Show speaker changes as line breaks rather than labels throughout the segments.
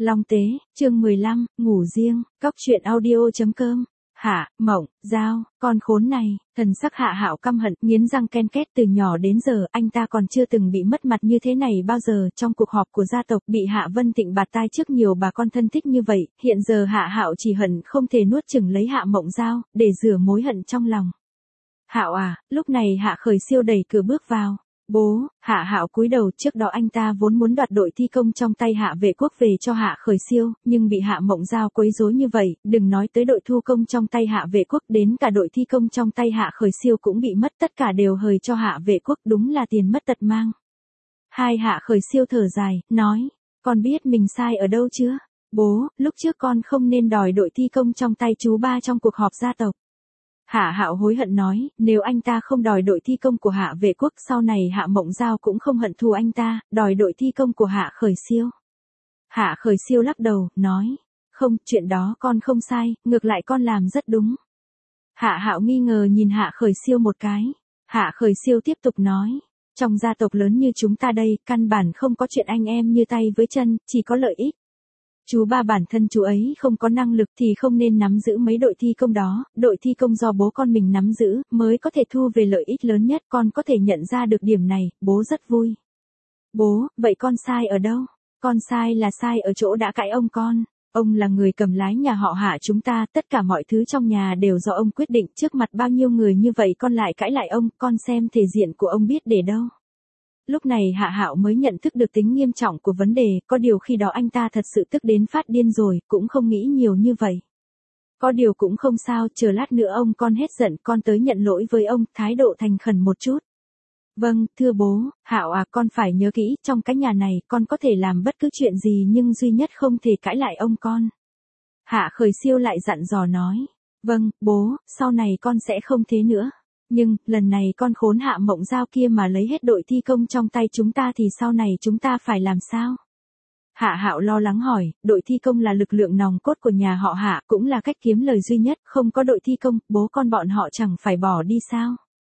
Long Tế, chương 15, ngủ riêng, cóc truyện audio.com. Hạ Mộng Giao, con khốn này. Thần sắc Hạ Hạo căm hận, nghiến răng ken két. Từ nhỏ đến giờ anh ta còn chưa từng bị mất mặt như thế này bao giờ. Trong cuộc họp của gia tộc bị Hạ Vân Tịnh bạt tai trước nhiều bà con thân thích như vậy, hiện giờ Hạ Hạo chỉ hận không thể nuốt chửng lấy Hạ Mộng Giao để rửa mối hận trong lòng. Hạo à, lúc này Hạ Khởi Siêu đẩy cửa bước vào. Bố. Hạ Hạo cúi đầu. Trước đó anh ta vốn muốn đoạt đội thi công trong tay Hạ Vệ Quốc về cho Hạ Khởi Siêu, nhưng bị Hạ Mộng Giao quấy rối như vậy, đừng nói tới đội thu công trong tay Hạ Vệ Quốc, đến cả đội thi công trong tay Hạ Khởi Siêu cũng bị mất, tất cả đều hời cho Hạ Vệ Quốc, đúng là tiền mất tật mang. Hạ Khởi Siêu thở dài, nói, con biết mình sai ở đâu chưa? Bố, lúc trước con không nên đòi đội thi công trong tay chú ba trong cuộc họp gia tộc. Hạ Hạo hối hận nói, nếu anh ta không đòi đội thi công của Hạ Vệ Quốc, sau này Hạ Mộng Giao cũng không hận thù anh ta, đòi đội thi công của Hạ Khởi Siêu. Hạ Khởi Siêu lắc đầu, nói, không, chuyện đó con không sai, ngược lại con làm rất đúng. Hạ Hạo nghi ngờ nhìn Hạ Khởi Siêu một cái. Hạ Khởi Siêu tiếp tục nói, trong gia tộc lớn như chúng ta đây, căn bản không có chuyện anh em như tay với chân, chỉ có lợi ích. Chú ba bản thân chú ấy không có năng lực thì không nên nắm giữ mấy đội thi công đó, đội thi công do bố con mình nắm giữ, mới có thể thu về lợi ích lớn nhất, con có thể nhận ra được điểm này, bố rất vui. Bố, vậy con sai ở đâu? Con sai là sai ở chỗ đã cãi ông con. Ông là người cầm lái nhà họ Hạ chúng ta, tất cả mọi thứ trong nhà đều do ông quyết định, trước mặt bao nhiêu người như vậy con lại cãi lại ông, con xem thể diện của ông biết để đâu. Lúc này Hạ Hạo mới nhận thức được tính nghiêm trọng của vấn đề, có điều khi đó anh ta thật sự tức đến phát điên rồi, cũng không nghĩ nhiều như vậy. Có điều cũng không sao, chờ lát nữa ông con hết giận, con tới nhận lỗi với ông, thái độ thành khẩn một chút. Vâng, thưa bố. Hạo à, con phải nhớ kỹ, trong cái nhà này, con có thể làm bất cứ chuyện gì nhưng duy nhất không thể cãi lại ông con. Hạ Khởi Siêu lại dặn dò nói. Vâng, bố, sau này con sẽ không thế nữa. Nhưng, lần này con khốn Hạ Mộng Giao kia mà lấy hết đội thi công trong tay chúng ta thì sau này chúng ta phải làm sao? Hạ Hạo lo lắng hỏi, đội thi công là lực lượng nòng cốt của nhà họ Hạ, cũng là cách kiếm lời duy nhất, không có đội thi công, bố con bọn họ chẳng phải bỏ đi sao?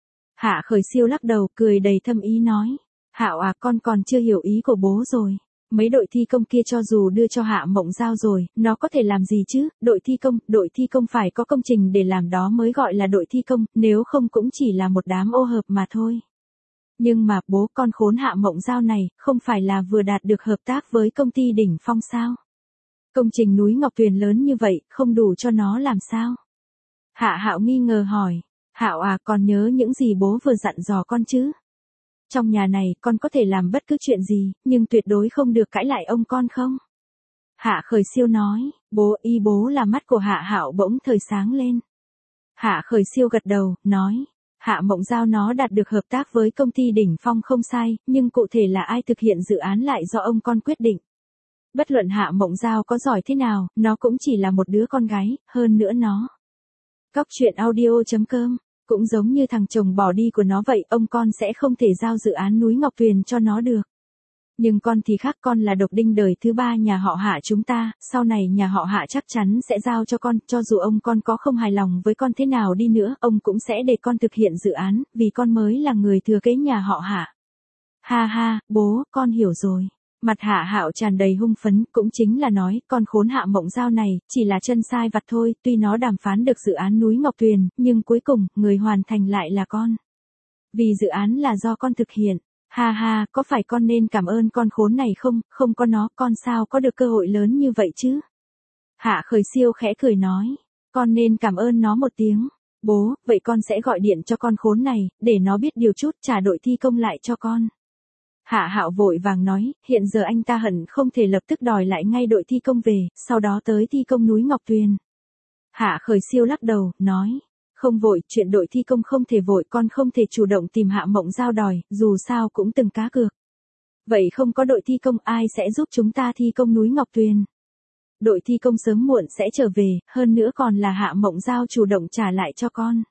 Hạ Khởi Siêu lắc đầu, cười đầy thâm ý nói, Hạo à, con còn chưa hiểu ý của bố rồi. Mấy đội thi công kia cho dù đưa cho Hạ Mộng Giao rồi, nó có thể làm gì chứ? Đội thi công phải có công trình để làm đó mới gọi là đội thi công, nếu không cũng chỉ là một đám ô hợp mà thôi. Nhưng mà bố, con khốn Hạ Mộng Giao này, không phải là vừa đạt được hợp tác với công ty Đỉnh Phong sao? Công trình núi Ngọc Tuyền lớn như vậy, không đủ cho nó làm sao? Hạ Hạo nghi ngờ hỏi, Hạo à, con nhớ những gì bố vừa dặn dò con chứ? Trong nhà này, con có thể làm bất cứ chuyện gì, nhưng tuyệt đối không được cãi lại ông con không? Hạ Khởi Siêu nói, bố là mắt của Hạ Hạo bỗng thời sáng lên. Hạ Khởi Siêu gật đầu, nói, Hạ Mộng Giao nó đạt được hợp tác với công ty Đỉnh Phong không sai, nhưng cụ thể là ai thực hiện dự án lại do ông con quyết định. Bất luận Hạ Mộng Giao có giỏi thế nào, nó cũng chỉ là một đứa con gái, hơn nữa nó. Cóc truyện audio.com. Cũng giống như thằng chồng bỏ đi của nó vậy, ông con sẽ không thể giao dự án núi Ngọc Tuyền cho nó được. Nhưng con thì khác, con là độc đinh đời thứ ba nhà họ Hạ chúng ta, sau này nhà họ Hạ chắc chắn sẽ giao cho con, cho dù ông con có không hài lòng với con thế nào đi nữa, ông cũng sẽ để con thực hiện dự án, vì con mới là người thừa kế nhà họ Hạ. Ha ha, bố, con hiểu rồi. Mặt Hạ Hạo tràn đầy hung phấn, cũng chính là nói, con khốn Hạ Mộng Giao này, chỉ là chân sai vặt thôi, tuy nó đàm phán được dự án núi Ngọc Tuyền, nhưng cuối cùng, người hoàn thành lại là con. Vì dự án là do con thực hiện. Ha ha, có phải con nên cảm ơn con khốn này không, không có nó, con sao có được cơ hội lớn như vậy chứ? Hạ Khởi Siêu khẽ cười nói, con nên cảm ơn nó một tiếng. Bố, vậy con sẽ gọi điện cho con khốn này, để nó biết điều chút, trả đội thi công lại cho con. Hạ Hạo vội vàng nói, hiện giờ anh ta hận không thể lập tức đòi lại ngay đội thi công về, sau đó tới thi công núi Ngọc Tuyền. Hạ Khởi Siêu lắc đầu, nói, không vội, chuyện đội thi công không thể vội, con không thể chủ động tìm Hạ Mộng Giao đòi, dù sao cũng từng cá cược. Vậy không có đội thi công ai sẽ giúp chúng ta thi công núi Ngọc Tuyền? Đội thi công sớm muộn sẽ trở về, hơn nữa còn là Hạ Mộng Giao chủ động trả lại cho con.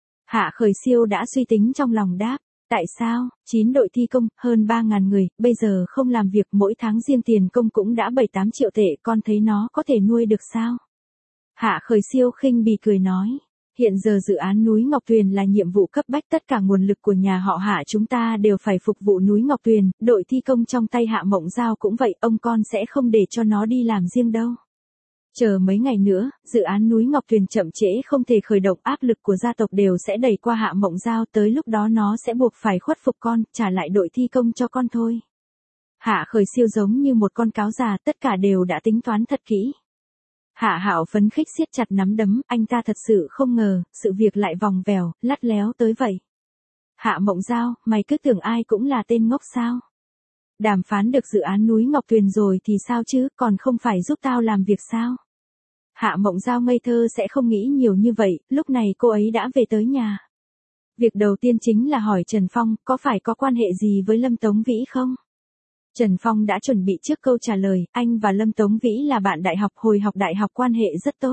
Hạ Khởi Siêu đã suy tính trong lòng đáp. Tại sao? 9 đội thi công, hơn 3.000 người, bây giờ không làm việc mỗi tháng riêng tiền công cũng đã 7-8 triệu tệ, con thấy nó có thể nuôi được sao? Hạ Khởi Siêu khinh bỉ cười nói. Hiện giờ dự án núi Ngọc Tuyền là nhiệm vụ cấp bách, tất cả nguồn lực của nhà họ Hạ chúng ta đều phải phục vụ núi Ngọc Tuyền, đội thi công trong tay Hạ Mộng Giao cũng vậy, ông con sẽ không để cho nó đi làm riêng đâu. Chờ mấy ngày nữa, dự án núi Ngọc Tuyền chậm trễ không thể khởi động, áp lực của gia tộc đều sẽ đẩy qua Hạ Mộng Giao, tới lúc đó nó sẽ buộc phải khuất phục con, trả lại đội thi công cho con thôi. Hạ Khởi Siêu giống như một con cáo già, tất cả đều đã tính toán thật kỹ. Hạ Hạo phấn khích siết chặt nắm đấm, anh ta thật sự không ngờ, sự việc lại vòng vèo, lắt léo tới vậy. Hạ Mộng Giao, mày cứ tưởng ai cũng là tên ngốc sao? Đàm phán được dự án núi Ngọc Tuyền rồi thì sao chứ, còn không phải giúp tao làm việc sao? Hạ Mộng Giao ngây thơ sẽ không nghĩ nhiều như vậy, lúc này cô ấy đã về tới nhà. Việc đầu tiên chính là hỏi Trần Phong, có phải có quan hệ gì với Lâm Tống Vĩ không? Trần Phong đã chuẩn bị trước câu trả lời, anh và Lâm Tống Vĩ là bạn đại học, hồi học đại học quan hệ rất tốt.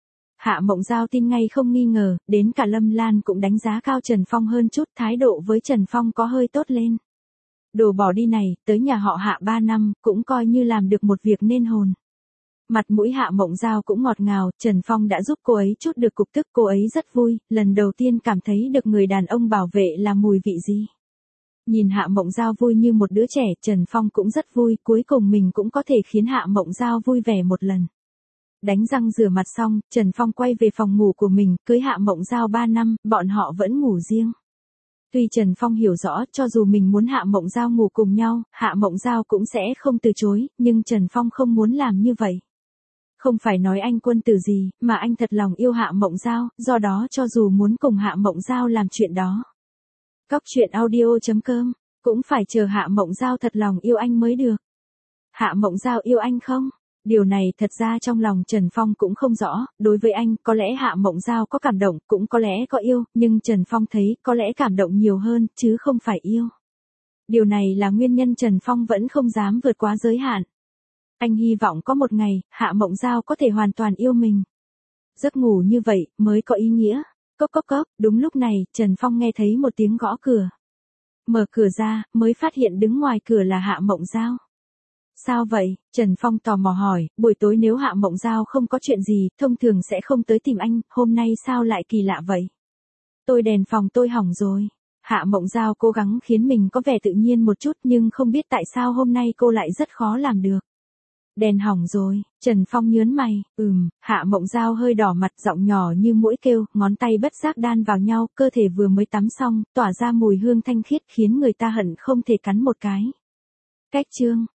Hạ Mộng Giao tin ngay không nghi ngờ, đến cả Lâm Lan cũng đánh giá cao Trần Phong hơn chút, thái độ với Trần Phong có hơi tốt lên. Đồ bỏ đi này, tới nhà họ Hạ 3 năm, cũng coi như làm được một việc nên hồn. Mặt mũi Hạ Mộng Giao cũng ngọt ngào, Trần Phong đã giúp cô ấy chút được cục tức, cô ấy rất vui, lần đầu tiên cảm thấy được người đàn ông bảo vệ là mùi vị gì. Nhìn Hạ Mộng Giao vui như một đứa trẻ, Trần Phong cũng rất vui, cuối cùng mình cũng có thể khiến Hạ Mộng Giao vui vẻ một lần. Đánh răng rửa mặt xong, Trần Phong quay về phòng ngủ của mình, cưới Hạ Mộng Giao 3 năm, bọn họ vẫn ngủ riêng. Tuy Trần Phong hiểu rõ, cho dù mình muốn Hạ Mộng Giao ngủ cùng nhau, Hạ Mộng Giao cũng sẽ không từ chối, nhưng Trần Phong không muốn làm như vậy. Không phải nói anh quân tử gì, mà anh thật lòng yêu Hạ Mộng Giao, do đó cho dù muốn cùng Hạ Mộng Giao làm chuyện đó. Cóc truyện audio.com, cũng phải chờ Hạ Mộng Giao thật lòng yêu anh mới được. Hạ Mộng Giao yêu anh không? Điều này thật ra trong lòng Trần Phong cũng không rõ, đối với anh, có lẽ Hạ Mộng Giao có cảm động, cũng có lẽ có yêu, nhưng Trần Phong thấy, có lẽ cảm động nhiều hơn, chứ không phải yêu. Điều này là nguyên nhân Trần Phong vẫn không dám vượt quá giới hạn. Anh hy vọng có một ngày, Hạ Mộng Giao có thể hoàn toàn yêu mình. Giấc ngủ như vậy, mới có ý nghĩa. Cốc cốc cốc, đúng lúc này, Trần Phong nghe thấy một tiếng gõ cửa. Mở cửa ra, mới phát hiện đứng ngoài cửa là Hạ Mộng Giao. Sao vậy? Trần Phong tò mò hỏi, buổi tối nếu Hạ Mộng Giao không có chuyện gì, thông thường sẽ không tới tìm anh, hôm nay sao lại kỳ lạ vậy? Tôi đèn phòng tôi hỏng rồi. Hạ Mộng Giao cố gắng khiến mình có vẻ tự nhiên một chút, nhưng không biết tại sao hôm nay cô lại rất khó làm được. Đèn hỏng rồi, Trần Phong nhớn mày, Hạ Mộng Giao hơi đỏ mặt, giọng nhỏ như muỗi kêu, ngón tay bất giác đan vào nhau, cơ thể vừa mới tắm xong, tỏa ra mùi hương thanh khiết khiến người ta hận không thể cắn một cái. Cách chương